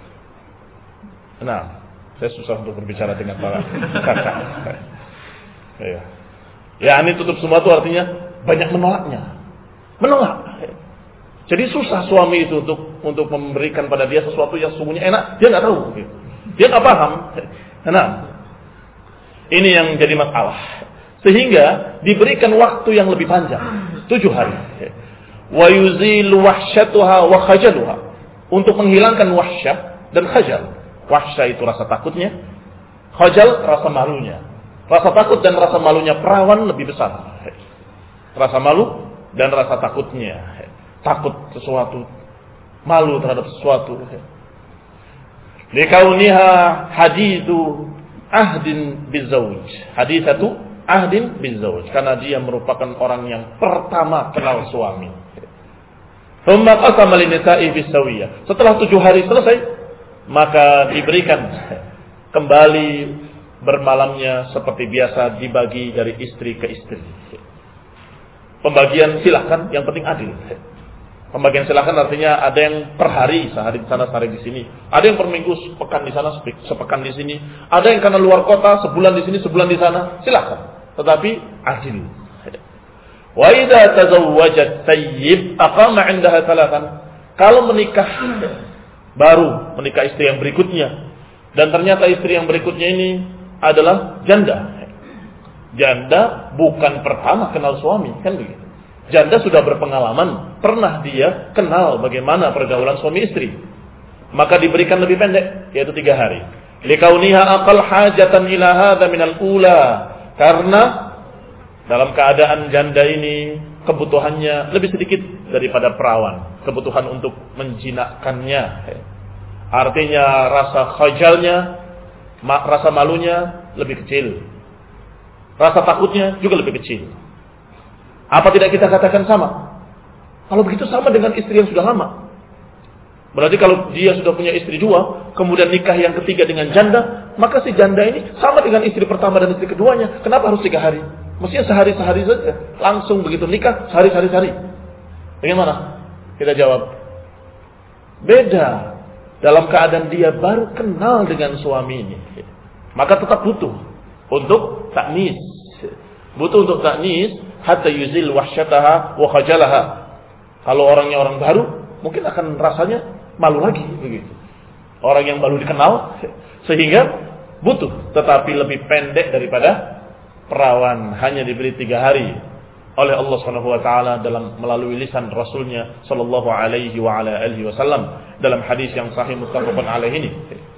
S1: Nah, saya susah untuk berbicara dengan para kakak. Iya. Ya, ini tutup semua itu artinya banyak menolaknya, menolak. Jadi susah suami itu untuk untuk memberikan pada dia sesuatu yang sungguhnya enak. Dia nggak tahu, dia nggak paham. Nah, ini yang jadi masalah. Sehingga diberikan waktu yang lebih panjang, tujuh hari. Wa yuzilu wahsyatuha wa khajaluha, untuk menghilangkan wahsyah dan khajal. Wahsyah itu rasa takutnya, khajal rasa malunya. Rasa takut dan rasa malunya perawan lebih besar. Rasa malu dan rasa takutnya, takut sesuatu, malu terhadap sesuatu. Likauniha hadithu ahdin bizauj, hadithatu ahdin bizauj, karena dia merupakan orang yang pertama kenal suami. Thumma qasama linisa'i bisawiyah. Setelah tujuh hari selesai, maka diberikan kembali bermalamnya seperti biasa, dibagi dari istri ke istri. Pembagian silahkan, yang penting adil. Pembagian silahkan artinya ada yang per hari, sehari di sana, sehari di sini. Ada yang per minggu, sepekan di sana, sepekan di sini. Ada yang karena luar kota, sebulan di sini, sebulan di sana. Silahkan, tetapi adil. Wa idza tazawwajat sayyib aqama 'indaha thalathan. Kalau menikah baru, menikah istri yang berikutnya, dan ternyata istri yang berikutnya ini adalah janda. Janda bukan pertama kenal suami, kan begitu. Janda sudah berpengalaman, pernah dia kenal bagaimana pergaulan suami istri. Maka diberikan lebih pendek, yaitu tiga hari. Likauniha aqal hajatan ila hadha minal ula. Karena dalam keadaan janda ini kebutuhannya lebih sedikit daripada perawan. Kebutuhan untuk menjinakkannya. Artinya rasa khajalnya, rasa malunya lebih kecil. Rasa takutnya juga lebih kecil. Apa tidak kita katakan sama? Kalau begitu sama dengan istri yang sudah lama. Berarti kalau dia sudah punya istri dua, kemudian nikah yang ketiga dengan janda, maka si janda ini sama dengan istri pertama dan istri keduanya. Kenapa harus tiga hari? Mestinya sehari-sehari saja. Langsung begitu nikah, sehari-sehari. Bagaimana? Kita jawab. Beda. Dalam keadaan dia baru kenal dengan suami ini. Maka tetap butuh untuk taknis. Butuh untuk taknis. Hatta yuzil wahsyataha wa khajalaha. Kalau orangnya orang baru, mungkin akan rasanya malu lagi. Begitu. Orang yang baru dikenal. Sehingga butuh. Tetapi lebih pendek daripada perawan, hanya diberi tiga hari oleh Allah Subhanahu wa taala dalam melalui lisan Rasulnya sallallahu alaihi wa ala alihi wasallam dalam hadis yang sahih muttafaqun alaih ini.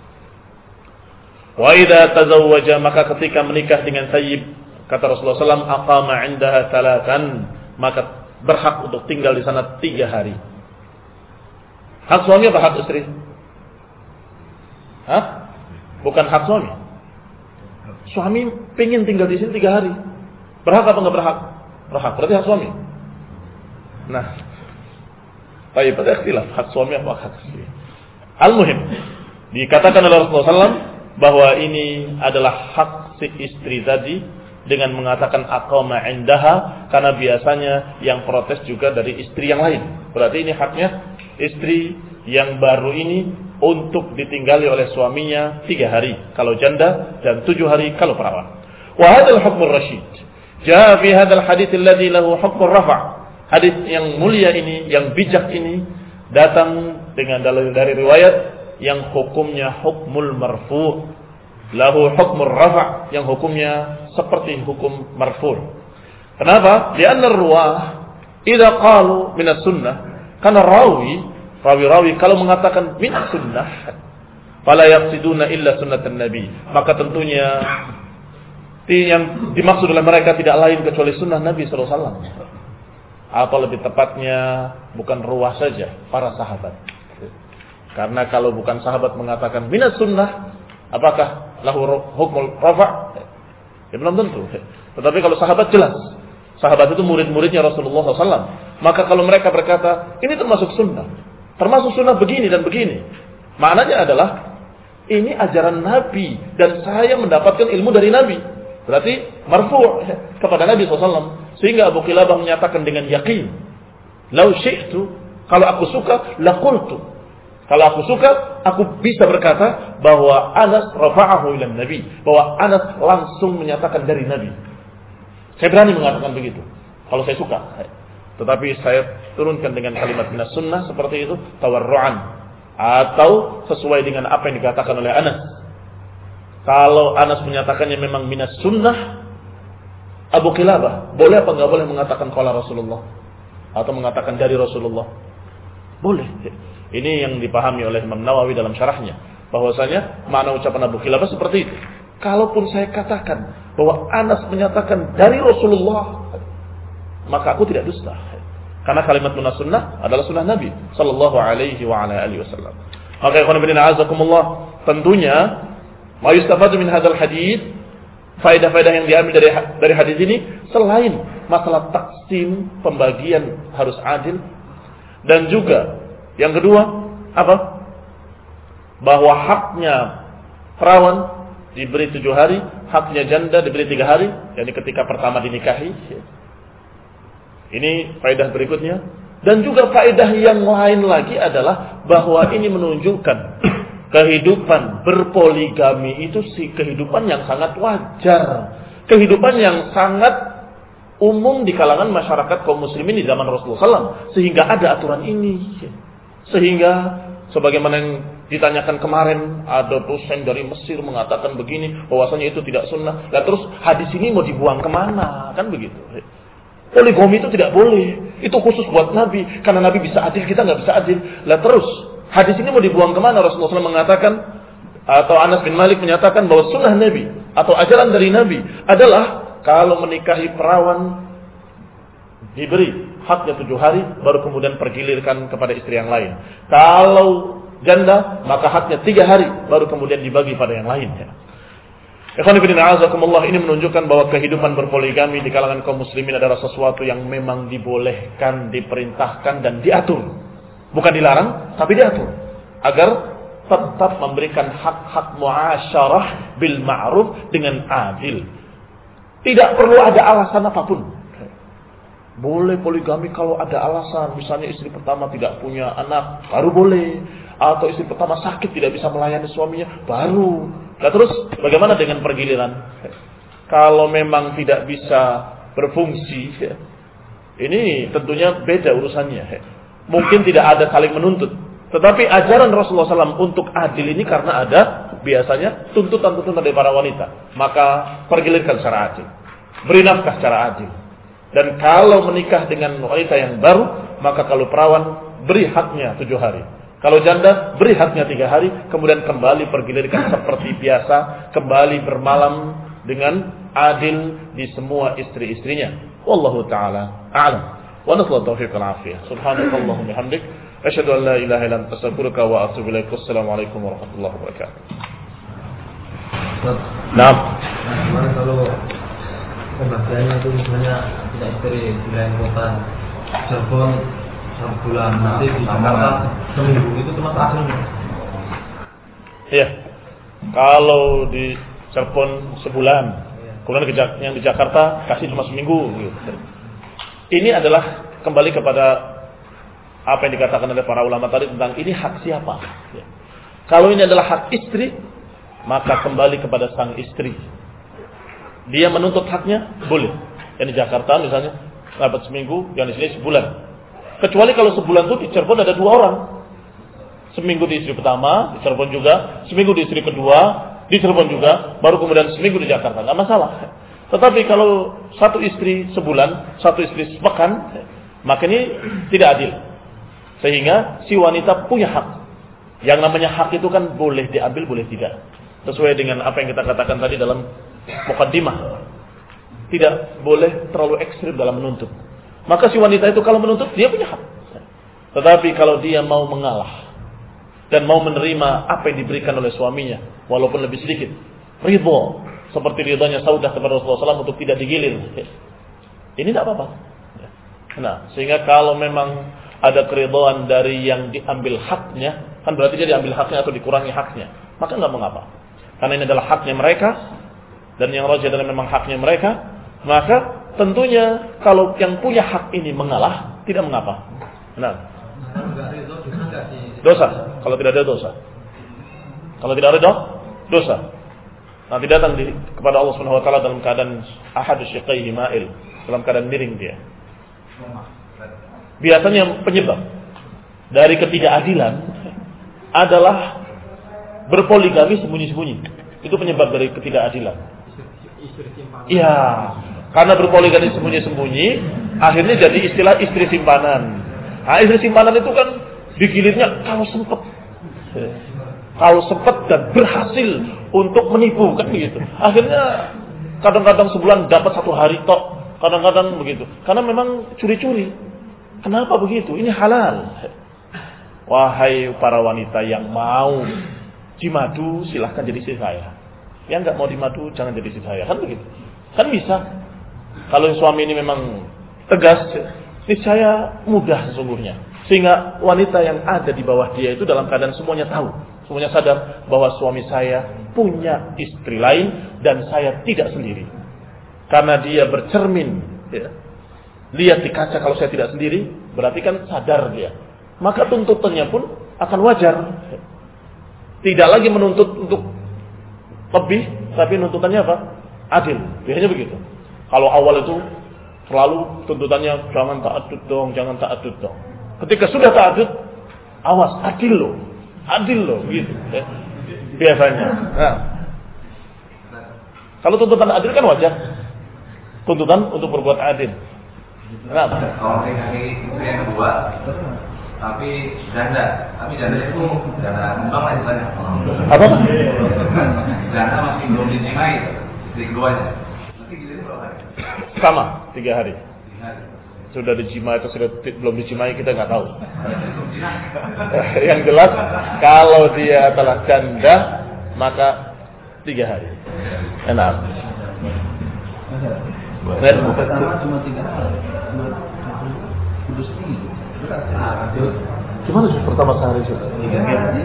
S1: Wa idza tazawwaja, maka ketika menikah dengan sayyib, kata Rasulullah sallallahu alaihi wasallam, aqama 'indaha thalathan, maka berhak untuk tinggal di sana tiga hari. Hak suami apa hak istri? Hah? Bukan hak suami. Suami pengen tinggal di sini tiga hari. Berhak apa enggak berhak? Berhak. Berarti hak suami. Nah, baik, pada ikhtilaf hak suami apa hak istri. Al-muhim, dikatakan oleh Rasulullah sallallahu alaihi wasallam bahwa ini adalah hak si istri tadi dengan mengatakan aqama 'indaha, karena biasanya yang protes juga dari istri yang lain. Berarti ini haknya istri yang baru ini untuk ditinggali oleh suaminya tiga hari kalau janda dan tujuh hari kalau perawan. Wa hadzal hukmur rasyid jaa fi hadzal hadits alladhi lahu hukmur rafa'. Hadis yang mulia ini, yang bijak ini datang dengan dalil dari riwayat yang hukumnya hukmul marfu', lahu hukmur rafa', yang hukumnya seperti hukum marfu'. Kenapa? Li'anna ar-ruwah idza qalu min as-sunnah, karena rawi Rawi-rawi kalau mengatakan min sunnah, fala yaqsiduna illa sunnatan nabi, maka tentunya yang dimaksud oleh mereka tidak lain kecuali sunnah Nabi sallallahu alaihi wasallam. Atau lebih tepatnya bukan ruwah saja, para sahabat. Karena kalau bukan sahabat mengatakan min sunnah, apakah lahu hukmul rafa'? Ya belum tentu. Tetapi kalau sahabat jelas, sahabat itu murid-muridnya Rasulullah sallallahu alaihi wasallam. Maka kalau mereka berkata ini termasuk sunnah, termasuk sunnah begini dan begini, maknanya adalah ini ajaran Nabi dan saya mendapatkan ilmu dari Nabi. Berarti marfu' kepada Nabi sallallahu alaihi wasallam. Sehingga Abu Qilabah menyatakan dengan yakin, "Lau syi'tu," kalau aku suka, laqultu. Kalau aku suka, aku bisa berkata bahwa Anas rafa'ahu ila Nabi, bahwa Anas langsung menyatakan dari Nabi. Saya berani mengatakan begitu kalau saya suka. Tetapi saya turunkan dengan kalimat minas sunnah seperti itu, tawarru'an, atau sesuai dengan apa yang dikatakan oleh Anas. Kalau Anas menyatakannya memang minas sunnah, Abu Qilabah boleh apa enggak boleh mengatakan qala Rasulullah atau mengatakan dari Rasulullah? Boleh. Ini yang dipahami oleh Imam Nawawi dalam syarahnya, bahwasanya makna ucapan Abu Qilabah seperti itu. Kalaupun saya katakan bahwa Anas menyatakan dari Rasulullah, maka aku tidak dusta. Karena kalimat minas sunnah adalah sunnah Nabi sallallahu alaihi wa ala alihi wasallam. Maka ikhwan fillah azakumullah, tentunya ma yustafadu min hadzal hadits, faedah-faedah yang diambil dari dari hadis ini selain masalah taksim, pembagian harus adil, dan juga yang kedua apa? Bahwa haknya perawan diberi tujuh hari, haknya janda diberi tiga hari, yakni ketika pertama dinikahi. Ini faedah berikutnya. Dan juga faedah yang lain lagi adalah bahwa ini menunjukkan kehidupan berpoligami itu si kehidupan yang sangat wajar, kehidupan yang sangat umum di kalangan masyarakat kaum muslimin di zaman Rasulullah shallallahu alaihi wasallam, sehingga ada aturan ini. Sehingga sebagaimana yang ditanyakan kemarin, ada dosen dari Mesir mengatakan begini, bahwasanya itu tidak sunnah. Lah terus hadis ini mau dibuang kemana? Kan begitu. Poligami itu tidak boleh. Itu khusus buat Nabi. Karena Nabi bisa adil, kita nggak bisa adil. Lah terus hadis ini mau dibuang kemana? Rasulullah shallallahu alaihi wasallam mengatakan, atau Anas bin Malik menyatakan bahwa sunnah Nabi atau ajaran dari Nabi adalah kalau menikahi perawan diberi haknya tujuh hari, baru kemudian pergilirkan kepada istri yang lain. Kalau janda, maka haknya tiga hari, baru kemudian dibagi pada yang lainnya. Ikhwan fillah azakumullah, ini menunjukkan bahwa kehidupan berpoligami di kalangan kaum muslimin adalah sesuatu yang memang dibolehkan, diperintahkan dan diatur. Bukan dilarang, tapi diatur. Agar tetap memberikan hak-hak muasyarah bil ma'ruf dengan adil. Tidak perlu ada alasan apapun. Boleh poligami kalau ada alasan, misalnya istri pertama tidak punya anak, baru boleh. Atau istri pertama sakit tidak bisa melayani suaminya, baru. Nah terus bagaimana dengan pergiliran? Kalau memang tidak bisa berfungsi, ini tentunya beda urusannya. Mungkin tidak ada saling menuntut. Tetapi ajaran Rasulullah shallallahu alaihi wasallam untuk adil ini karena ada biasanya tuntutan-tuntutan dari para wanita. Maka pergilirkan secara adil, beri nafkah secara adil. Dan kalau menikah dengan wanita yang baru, maka kalau perawan beri haknya tujuh hari. Kalau janda beri haknya tiga hari, kemudian kembali pergilirkan seperti biasa, kembali bermalam dengan adil di semua istri-istrinya. Wallahu taala a'lam. Wa nasallahu taufiq wal afiyah. Subhanakallahumma bihamdik, asyhadu an la ilaha illa anta astaghfiruka wa atubu ilaik. Wassalamualaikum warahmatullahi wabarakatuh. Nah,
S2: gimana kalau pembagiannya itu misalnya tidak istri di lain kota, Cirebon sebulan, nanti di Jakarta seminggu, itu termasuk adil?
S1: Iya. Kalau di Cirebon sebulan, kemudian yang di Jakarta kasih cuma seminggu. Gitu. Ini adalah kembali kepada apa yang dikatakan oleh para ulama tadi tentang ini hak siapa. Ya. Kalau ini adalah hak istri, maka kembali kepada sang istri. Dia menuntut haknya, boleh. Yang di Jakarta misalnya dapat seminggu, yang di sini sebulan. Kecuali kalau sebulan itu di Cirebon ada dua orang. Seminggu di istri pertama, di Cirebon juga. Seminggu di istri kedua, di Cirebon juga. Baru kemudian seminggu di Jakarta. Tidak masalah. Tetapi kalau satu istri sebulan, satu istri sepekan, maka ini tidak adil. Sehingga si wanita punya hak. Yang namanya hak itu kan boleh diambil, boleh tidak. Sesuai dengan apa yang kita katakan tadi dalam mukaddimah. Tidak boleh terlalu ekstrim dalam menuntut. Maka si wanita itu kalau menuntut, dia punya hak. Tetapi kalau dia mau mengalah dan mau menerima apa yang diberikan oleh suaminya, walaupun lebih sedikit, ridho, seperti ridhonya Saudah kepada Rasulullah shallallahu alaihi wasallam untuk tidak digilir, ini tidak apa-apa. Nah, sehingga kalau memang ada keridhaan dari yang diambil haknya, kan berarti dia diambil haknya atau dikurangi haknya, maka nggak mengapa. Karena ini adalah haknya mereka, dan yang rajih adalah memang haknya mereka, maka tentunya kalau yang punya hak ini mengalah, tidak mengapa. Nah, dosa. Kalau tidak ada dosa. Kalau tidak ada dosa. Nanti datang di, kepada Allah Subhanahu wa taala dalam keadaan ahadu syiqaihi ma'il, dalam keadaan miring dia. Biasanya penyebab dari ketidakadilan adalah berpoligami sembunyi-sembunyi. Itu penyebab dari ketidakadilan. Iya. Karena berpoligami sembunyi-sembunyi, akhirnya jadi istilah istri simpanan. Nah, istri simpanan itu kan digilirnya kalau sempat, kalau sempat dan berhasil untuk menipu kan begitu. Akhirnya kadang-kadang sebulan dapat satu hari tok, kadang-kadang begitu. Karena memang curi-curi. Kenapa begitu? Ini halal. Wahai para wanita yang mau dimadu, silahkan jadi istri saya. Yang nggak mau dimadu, jangan jadi istri saya. Kan begitu? Kan bisa. Kalau suami ini memang tegas, niscaya mudah sesungguhnya. Sehingga wanita yang ada di bawah dia itu dalam keadaan semuanya tahu. Semuanya sadar bahwa suami saya punya istri lain dan saya tidak sendiri. Karena dia bercermin, ya. Lihat di kaca kalau saya tidak sendiri, berarti kan sadar dia. Maka tuntutannya pun akan wajar. Tidak lagi menuntut untuk lebih, tapi tuntutannya apa? Adil. Biasanya begitu. Kalau awal itu selalu tuntutannya jangan ta'addud dong, jangan ta'addud dong. Ketika sudah ta'addud, awas, adil loh. Adil loh, gitu. Ya. Biasanya. Nah. Kalau tuntutan adil kan wajar. Tuntutan untuk berbuat adil. Nah.
S3: Kalau dari istri yang kedua, tapi janda, tapi janda itu janda kembang lah istilahnya.
S1: Apa?
S3: Janda masih belum dinikahi, istri keduanya. Nanti giliran berapa hari?
S1: Sama, tiga hari.
S3: Tiga hari.
S1: Sudah dijimai atau sudah belum dijimai kita nggak tahu. Yang jelas kalau dia telah janda maka tiga hari. Enak.
S2: Pertama cuma tiga hari. Kudus tinggi.
S1: Gimana sih pertama sehari sih?
S2: Tiga hari.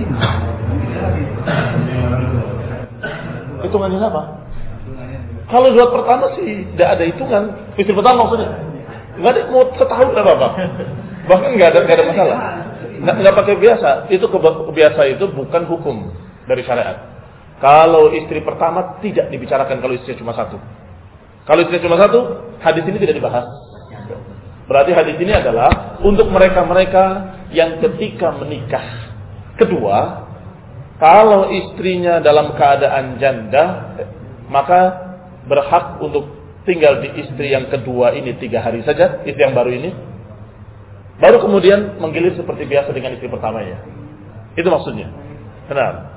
S1: Hitungannya apa? Kalau zuhud pertama sih tidak ada hitungan. Istri pertama maksudnya. Nggak ada, mau setahun nggak apa-apa. Bahkan nggak ada nggak ada masalah. Nggak nggak pakai biasa. Itu kebiasa itu bukan hukum dari syariat. Kalau istri pertama tidak dibicarakan kalau istri cuma satu. Kalau istri cuma satu, hadis ini tidak dibahas. Berarti hadis ini adalah untuk mereka-mereka yang ketika menikah. Kedua, kalau istrinya dalam keadaan janda, maka berhak untuk tinggal di istri yang kedua ini tiga hari saja, istri yang baru ini. Baru kemudian menggilir seperti biasa dengan istri pertamanya. Itu maksudnya. Benar.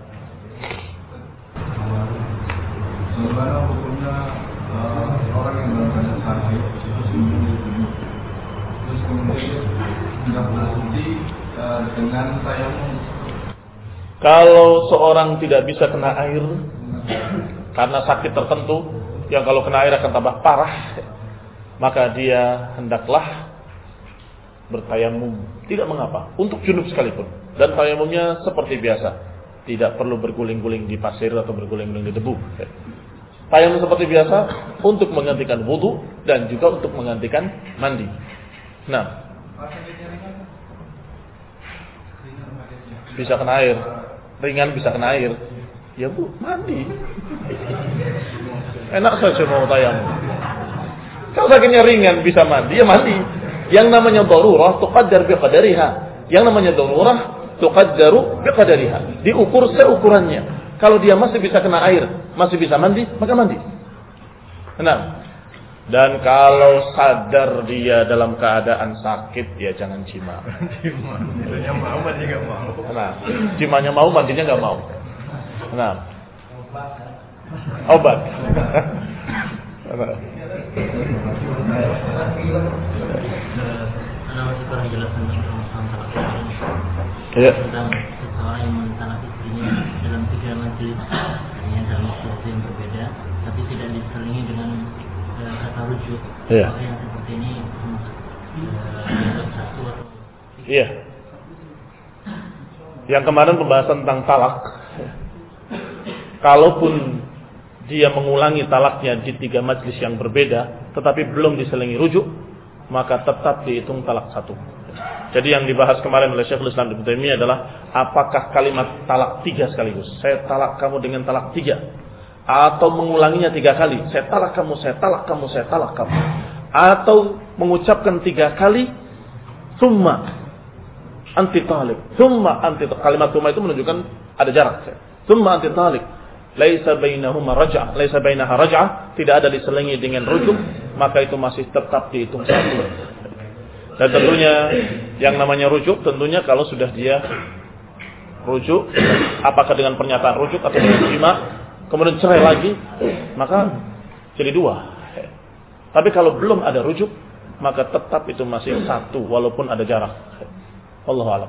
S4: Bagaimana hukumnya uh, orang yang dalam sakit terus kemudian terus kemudian tidak berhenti uh, dengan tayamum?
S1: Kalau seorang tidak bisa kena air karena sakit tertentu, yang kalau kena air akan tambah parah, maka dia hendaklah bertayamum. Tidak mengapa, untuk junub sekalipun. Dan tayamumnya seperti biasa, tidak perlu berguling-guling di pasir atau berguling-guling di debu. Tayamum seperti biasa untuk menggantikan wudu dan juga untuk menggantikan mandi. Nah, bisa kena air, ringan bisa kena air. Ya bu, mandi. Enak saja mau tayamum. Kalau sakitnya ringan bisa mandi, ya mandi. Yang namanya darurah tuqaddar biqadariha. Yang namanya darurah tuqaddaru biqadariha. Diukur seukurannya. Kalau dia masih bisa kena air, masih bisa mandi, maka mandi. Nah, dan kalau sadar dia dalam keadaan sakit, ya jangan jima.
S4: Jimanya mau, mandi nggak mau.
S1: Nah, jimanya mau, mandinya nggak mau. Nah, obat.
S5: Anda masih kurang jelas tentang masalah talak.
S1: Ya.
S5: Tentang seseorang yang mentalak istrinya dalam tiga majelis, hanya dalam waktu yang berbeda, tapi tidak diselingi dengan uh, kata rujuk.
S1: Iya.
S5: Apa yang seperti ini uh, satu atau
S1: Iya. Yang kemarin pembahasan tentang talak. Kalaupun dia mengulangi talaknya di tiga majelis yang berbeda, tetapi belum diselingi rujuk, maka tetap dihitung talak satu. Jadi yang dibahas kemarin oleh Syekhul Islam Ibnu Taimiyah adalah apakah kalimat talak tiga sekaligus, saya talak kamu dengan talak tiga, atau mengulanginya tiga kali, saya talak kamu, saya talak kamu, saya talak kamu, atau mengucapkan tiga kali, summa anti talik, summa anti talik. Kalimat summa itu menunjukkan ada jarak. Summa anti talik. Laisa bainahuma raj'ah, laisa bainaha raj'ah, tidak ada diselingi dengan rujuk, maka itu masih tetap dihitung satu. Dan tentunya yang namanya rujuk tentunya kalau sudah dia rujuk, apakah dengan pernyataan rujuk atau dengan jima, kemudian cerai lagi, maka jadi dua. Tapi kalau belum ada rujuk, maka tetap itu masih satu walaupun ada jarak. Wallahu a'lam.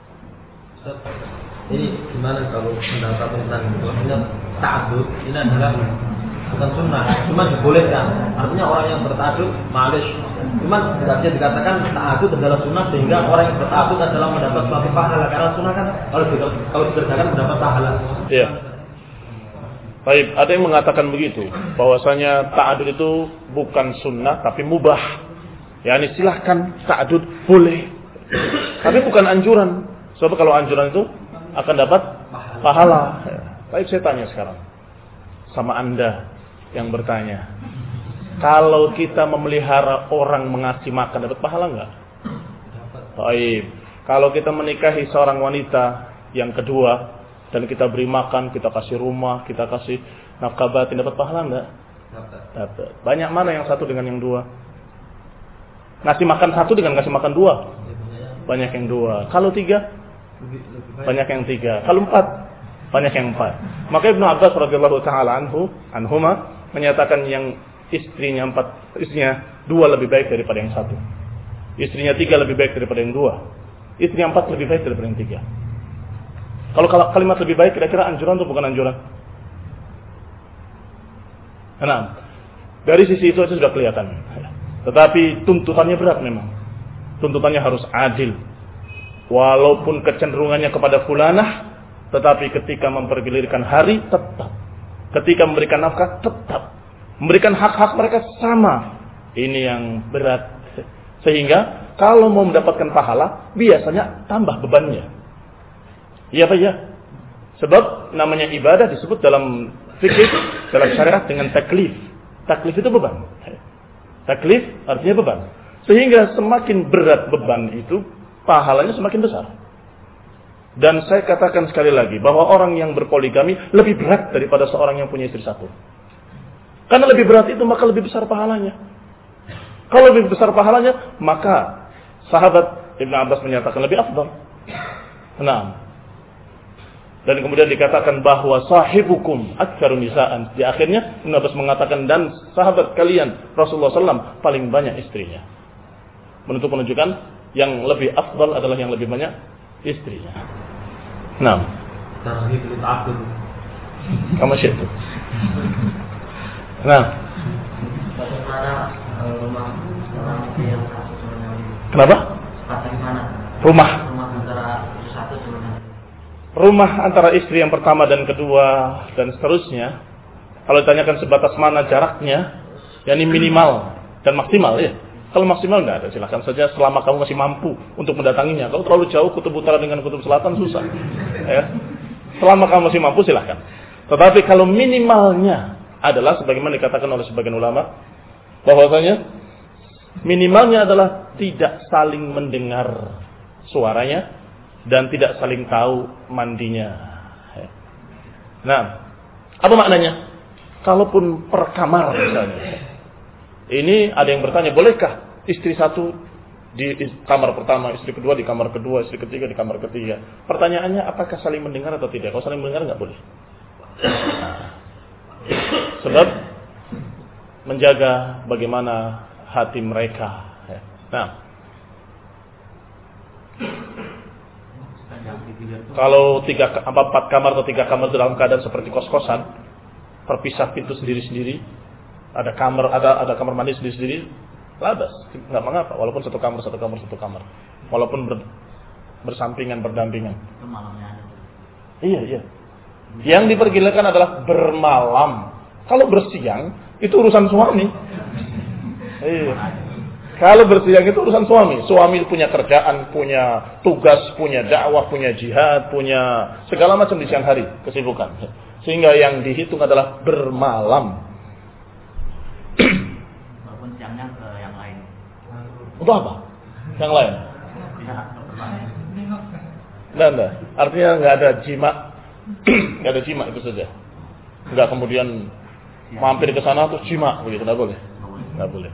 S2: Ini gimana kalau pendapat tentang bahwasanya ta'addud ini adalah bukan sunnah, cuma dibolehkan. Artinya orang yang berta'addud ma'alish, cuma tidak bisa dikatakan ta'addud adalah sunnah sehingga orang yang berta'addud adalah mendapat suatu pahala, karena sunnah kan kalau kalau dikerjakan mendapat pahala.
S1: Iya. Baik, ada yang mengatakan begitu, bahwasanya ta'addud itu bukan sunnah tapi mubah. Yani silahkan ta'addud boleh, tapi bukan anjuran. Sebab kalau anjuran itu akan dapat pahala. Baik, saya tanya sekarang sama Anda yang bertanya, kalau kita memelihara orang mengasih makan dapat pahala enggak? Baik. Kalau kita menikahi seorang wanita yang kedua dan kita beri makan, kita kasih rumah, kita kasih nafkah batin, dapat pahala enggak? Dapat. Banyak mana yang satu dengan yang dua? Ngasih makan satu dengan ngasih makan dua? Banyak yang dua. Kalau tiga? Banyak yang tiga. Kalau empat? Banyak yang empat. Maka Ibnu Abbas radhiyallahu taala anhu anhuma menyatakan yang istrinya empat, istrinya dua lebih baik daripada yang satu. Istrinya tiga lebih baik daripada yang dua. Istrinya empat lebih baik daripada yang tiga. Kalau kalimat lebih baik kira-kira anjuran atau bukan anjuran? Nah, dari sisi itu sudah kelihatan. Tetapi tuntutannya berat memang. Tuntutannya harus adil. Walaupun kecenderungannya kepada fulanah, tetapi ketika mempergilirkan hari tetap. Ketika memberikan nafkah tetap. Memberikan hak-hak mereka sama. Ini yang berat. Sehingga kalau mau mendapatkan pahala, biasanya tambah bebannya. Iya Pak ya. Sebab namanya ibadah disebut dalam fikih, dalam syariat dengan taklif. Taklif itu beban. Taklif artinya beban. Sehingga semakin berat beban itu, pahalanya semakin besar. Dan saya katakan sekali lagi bahwa orang yang berpoligami lebih berat daripada seorang yang punya istri satu. Karena lebih berat itu maka lebih besar pahalanya. Kalau lebih besar pahalanya, maka sahabat Ibnu Abbas menyatakan lebih afdal. Nah, dan kemudian dikatakan bahwa sahibukum aktsarun nisaan. Di akhirnya Ibnu Abbas mengatakan dan sahabat kalian Rasulullah sallallahu alaihi wasallam paling banyak istrinya. Menunjuk menunjukkan yang lebih afdal adalah yang lebih banyak istrinya. Nah,
S2: tarhib lil aqd.
S1: Kamu syaitu. Nah,
S5: bagaimana rumah orang yang satu dengan yang
S1: kenapa?
S5: bagaimana
S1: Rumah.
S5: rumah antara satu dengan
S1: Rumah antara istri yang pertama dan kedua dan seterusnya. Kalau ditanyakan sebatas mana jaraknya, yakni minimal dan maksimal ya. Kalau maksimal enggak ada, silakan saja selama kamu masih mampu untuk mendatanginya. Kalau terlalu jauh kutub utara dengan kutub selatan susah. Ya. Selama kamu masih mampu silakan. Tetapi kalau minimalnya adalah sebagaimana dikatakan oleh sebagian ulama bahwasanya minimalnya adalah tidak saling mendengar suaranya dan tidak saling tahu mandinya. Nah, apa maknanya? Kalaupun per kamar misalnya. Ini ada yang bertanya, bolehkah istri satu di kamar pertama, istri kedua di kamar kedua, istri ketiga di kamar ketiga? Pertanyaannya, apakah saling mendengar atau tidak? Kalau saling mendengar nggak boleh. Nah, sebab menjaga bagaimana hati mereka. Nah, kalau tiga, empat kamar atau tiga kamar itu dalam keadaan seperti kos-kosan, terpisah pintu sendiri-sendiri. Ada kamar, ada ada kamar mandi sendiri-sendiri, labas, nggak mengapa. Walaupun satu kamar, satu kamar, satu kamar, walaupun ber, bersampingan, berdampingan.
S5: malamnya ada.
S1: Iya, iya. Yang dipergilirkan adalah bermalam. Kalau bersiang itu urusan suami. Iya. Kalau bersiang itu urusan suami. Suami punya kerjaan, punya tugas, punya dakwah, punya jihad, punya segala macam di siang hari kesibukan. Sehingga yang dihitung adalah bermalam.
S5: Walaupun siangnya ke yang lain.
S1: Untuk apa? Yang lain?
S5: Bisa ke bermain.
S1: Nah, nah. Artinya nggak ada jima, nggak ada jima itu saja. Nggak kemudian mampir ke sana terus jima, begitu nggak boleh. Nggak boleh.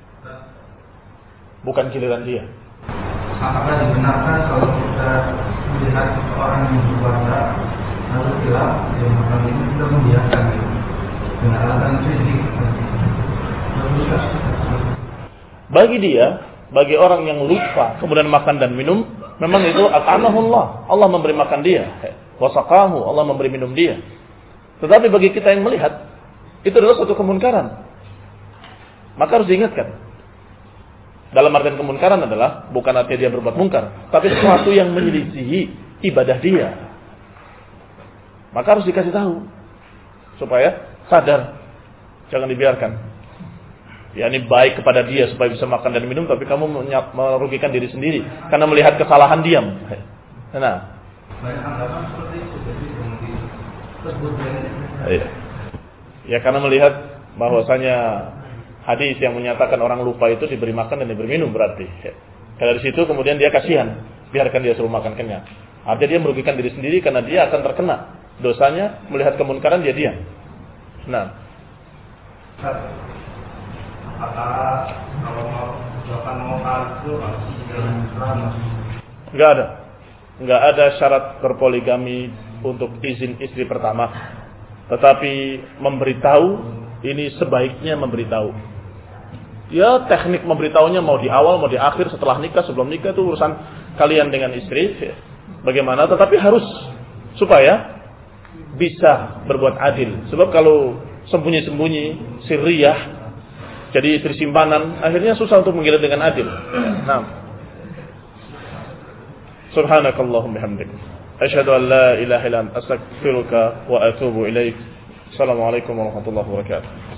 S1: Bukan giliran dia.
S4: Apakah dibenarkan kalau kita melihat seorang yang berpuasa lalu bilang yang makan ini kita membiarkan dengan alasan fisik?
S1: Bagi dia, bagi orang yang lupa kemudian makan dan minum, memang itu at'amahullah, Allah memberi makan dia, wasaqahu, Allah memberi minum dia. Tetapi bagi kita yang melihat, itu adalah suatu kemunkaran. Maka harus diingatkan. Dalam artian kemunkaran adalah bukan artinya dia berbuat mungkar, tapi sesuatu yang menyelisihi ibadah dia. Maka harus dikasih tahu supaya sadar, jangan dibiarkan. Ya, ini baik kepada dia supaya bisa makan dan minum, tapi kamu merugikan diri sendiri karena melihat kesalahan diam. Nah,
S4: banyak anggapan seperti itu, jadi berhenti tersebut
S1: ya. Ya, karena melihat bahwasanya hadis yang menyatakan orang lupa itu diberi makan dan diberi minum berarti. Ya. Dari situ kemudian dia kasihan, biarkan dia suruh makan kenyang. Artinya dia merugikan diri sendiri karena dia akan terkena dosanya melihat kemunkaran dia diam. Nah,
S4: apakah kalau mau melakukan mengokal itu harus dengan Islam?
S1: Enggak ada. Enggak ada syarat berpoligami untuk izin istri pertama. Tetapi memberitahu, ini sebaiknya memberitahu. Ya, teknik memberitahunya mau di awal, mau di akhir, setelah nikah, sebelum nikah, itu urusan kalian dengan istri. Bagaimana? Tetapi harus supaya bisa berbuat adil. Sebab kalau sembunyi-sembunyi, sirriyah, jadi istri simpanan, akhirnya susah untuk mengilir dengan adil. Nah, subhanakallahumma bihamdik, asyhadu an la ilaha illa anta, astaghfiruka wa atubu ilaik. Assalamualaikum warahmatullahi wabarakatuh.